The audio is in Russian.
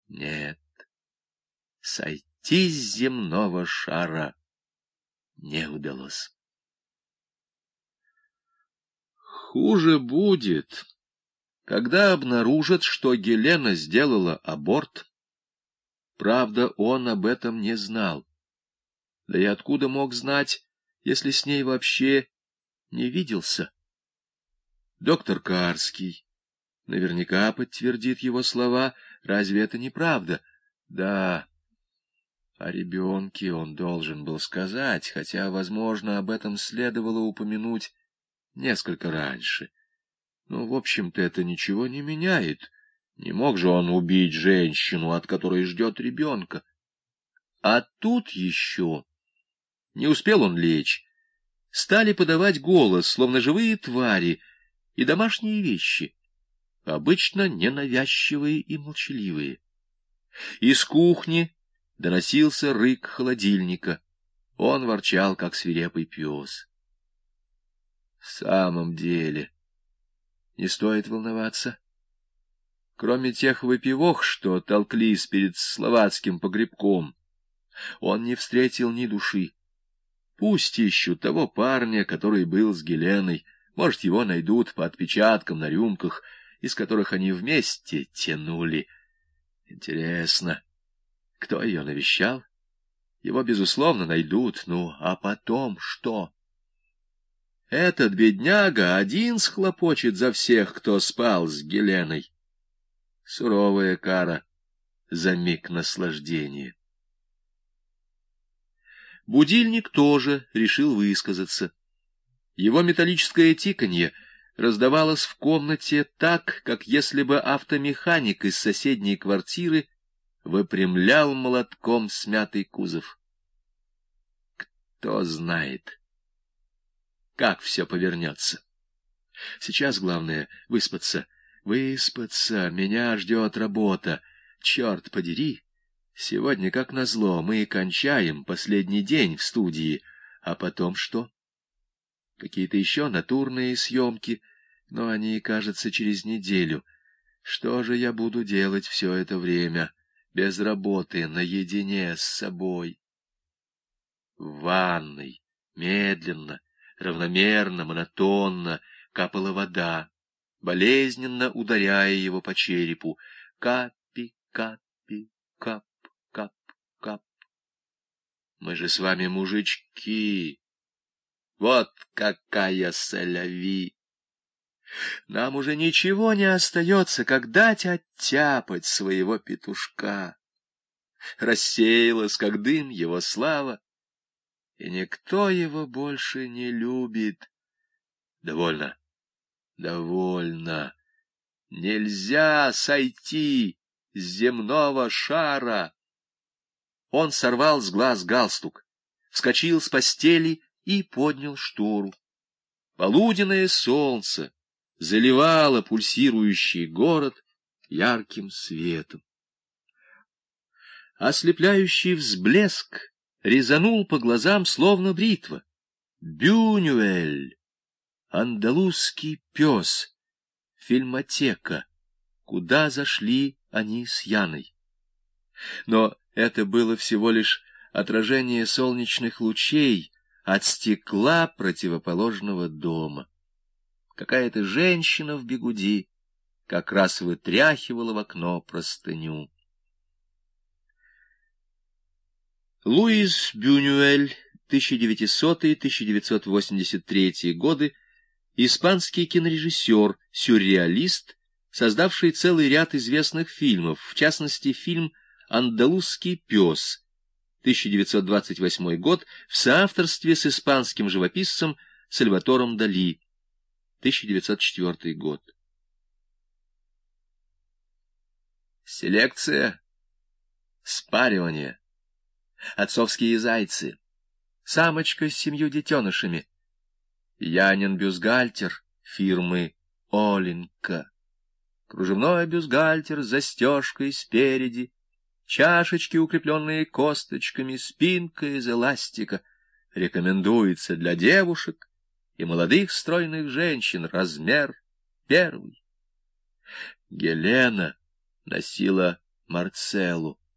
Нет, сойти с земного шара не удалось. Хуже будет, когда обнаружат, что Гелена сделала аборт. Правда, он об этом не знал. Да и откуда мог знать, если с ней вообще не виделся? Доктор Карский наверняка подтвердит его слова. Разве это не правда? Да, о ребенке он должен был сказать, хотя, возможно, об этом следовало упомянуть несколько раньше. Но, в общем-то, это ничего не меняет. Не мог же он убить женщину, от которой ждет ребенка. А тут еще не успел он лечь. Стали подавать голос, словно живые твари, и домашние вещи, обычно ненавязчивые и молчаливые. Из кухни доносился рык холодильника. Он ворчал, как свирепый пес. В самом деле, не стоит волноваться. Кроме тех выпивох, что толклись перед словацким погребком, он не встретил ни души. Пусть ищут того парня, который был с Геленой. Может, его найдут по отпечаткам на рюмках, из которых они вместе тянули. Интересно, кто ее навещал? Его, безусловно, найдут. Ну, а потом что? Этот бедняга один схлопочет за всех, кто спал с Геленой. Суровая кара за миг наслаждения. Будильник тоже решил высказаться. Его металлическое тиканье раздавалось в комнате так, как если бы автомеханик из соседней квартиры выпрямлял молотком смятый кузов. Кто знает, как все повернется. Сейчас главное — выспаться. Выспаться, меня ждет работа. Черт подери! Сегодня, как назло, мы кончаем последний день в студии. А потом что? Какие-то еще натурные съемки, но они, кажется, через неделю. Что же я буду делать все это время, без работы, наедине с собой? В ванной медленно, равномерно, монотонно капала вода, болезненно ударяя его по черепу. Капи, капи, кап, кап, кап. Мы же с вами мужички. Вот какая соляви! Нам уже ничего не остается, как дать оттяпать своего петушка. Рассеялась, как дым, его слава, и никто его больше не любит. Довольно, довольно. Нельзя сойти с земного шара. Он сорвал с глаз галстук, вскочил с постели и поднял штору. Полуденное солнце заливало пульсирующий город ярким светом. Ослепляющий взблеск резанул по глазам, словно бритва. Бюнюэль, андалузский пес, фильмотека, куда зашли они с Яной. Но это было всего лишь отражение солнечных лучей от стекла противоположного дома. Какая-то женщина в бигуди как раз вытряхивала в окно простыню. Луис Бюнюэль, 1900-1983 годы, испанский кинорежиссер, сюрреалист, создавший целый ряд известных фильмов, в частности, фильм «Андалузский пес», 1928 год, в соавторстве с испанским живописцем Сальватором Дали, 1904 год. Селекция, спаривание, отцовские зайцы, самочка с 7 детенышами, Янин бюстгальтер фирмы Оленька, кружевной бюстгальтер с застежкой спереди, чашечки, укрепленные косточками, спинка из эластика, рекомендуется для девушек и молодых стройных женщин, размер 1. Гелена носила Марцеллу.